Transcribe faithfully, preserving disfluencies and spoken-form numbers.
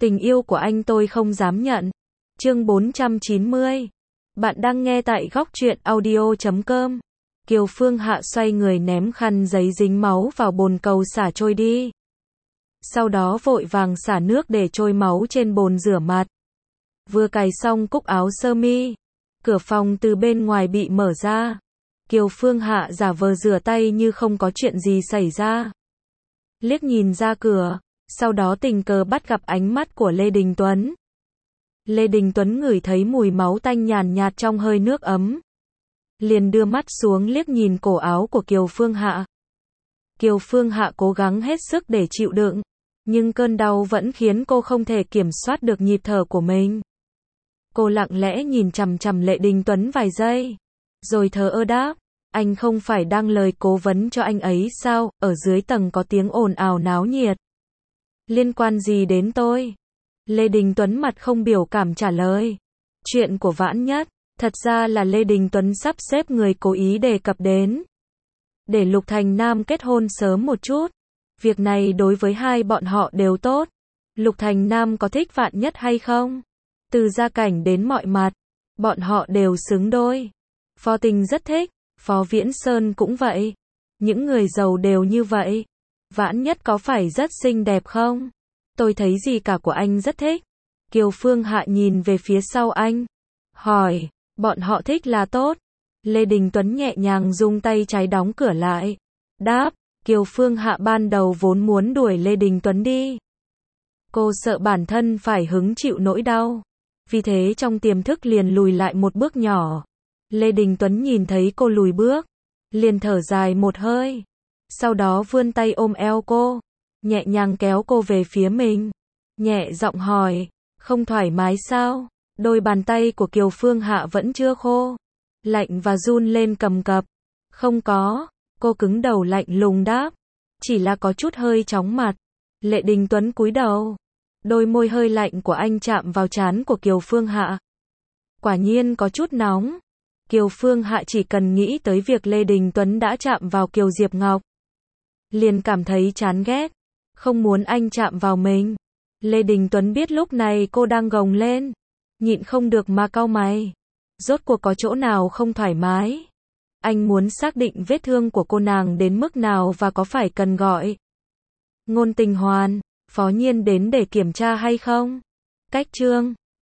Tình yêu của anh tôi không dám nhận. Chương bốn trăm chín mươi. Bạn đang nghe tại góc truyện audio chấm com. Kiều Phương Hạ xoay người ném khăn giấy dính máu vào bồn cầu xả trôi đi. Sau đó vội vàng xả nước để trôi máu trên bồn rửa mặt. Vừa cài xong cúc áo sơ mi, cửa phòng từ bên ngoài bị mở ra. Kiều Phương Hạ giả vờ rửa tay như không có chuyện gì xảy ra. Liếc nhìn ra cửa, sau đó tình cờ bắt gặp ánh mắt của Lê Đình Tuấn. Lê Đình Tuấn ngửi thấy mùi máu tanh nhàn nhạt trong hơi nước ấm. Liền đưa mắt xuống liếc nhìn cổ áo của Kiều Phương Hạ. Kiều Phương Hạ cố gắng hết sức để chịu đựng, nhưng cơn đau vẫn khiến cô không thể kiểm soát được nhịp thở của mình. Cô lặng lẽ nhìn chằm chằm Lê Đình Tuấn vài giây, rồi thờ ơ đáp, anh không phải đang lời cố vấn cho anh ấy sao, ở dưới tầng có tiếng ồn ào náo nhiệt. Liên quan gì đến tôi? Lê Đình Tuấn mặt không biểu cảm trả lời. Chuyện của Vãn Nhất, thật ra là Lê Đình Tuấn sắp xếp người cố ý đề cập đến. Để Lục Thành Nam kết hôn sớm một chút. Việc này đối với hai bọn họ đều tốt. Lục Thành Nam có thích Vạn Nhất hay không? Từ gia cảnh đến mọi mặt, bọn họ đều xứng đôi. Phó Tình rất thích, Phó Viễn Sơn cũng vậy. Những người giàu đều như vậy. Vãn Nhất có phải rất xinh đẹp không? Tôi thấy gì cả của anh rất thích. Kiều Phương Hạ nhìn về phía sau anh, hỏi, bọn họ thích là tốt. Lê Đình Tuấn nhẹ nhàng dùng tay trái đóng cửa lại. Đáp, Kiều Phương Hạ ban đầu vốn muốn đuổi Lê Đình Tuấn đi. Cô sợ bản thân phải hứng chịu nỗi đau. Vì thế trong tiềm thức liền lùi lại một bước nhỏ. Lê Đình Tuấn nhìn thấy cô lùi bước, liền thở dài một hơi. Sau đó vươn tay ôm eo cô, nhẹ nhàng kéo cô về phía mình. Nhẹ giọng hỏi, không thoải mái sao? Đôi bàn tay của Kiều Phương Hạ vẫn chưa khô, lạnh và run lên cầm cập. Không có, cô cứng đầu lạnh lùng đáp, chỉ là có chút hơi chóng mặt. Lê Đình Tuấn cúi đầu, đôi môi hơi lạnh của anh chạm vào trán của Kiều Phương Hạ. Quả nhiên có chút nóng. Kiều Phương Hạ chỉ cần nghĩ tới việc Lê Đình Tuấn đã chạm vào Kiều Diệp Ngọc, liền cảm thấy chán ghét, không muốn anh chạm vào mình. Lê Đình Tuấn biết lúc này cô đang gồng lên, nhịn không được mà cau mày. Rốt cuộc có chỗ nào không thoải mái? Anh muốn xác định vết thương của cô nàng đến mức nào và có phải cần gọi Ngôn Tình Hoàn, Phó Nhiên đến để kiểm tra hay không? Cách chương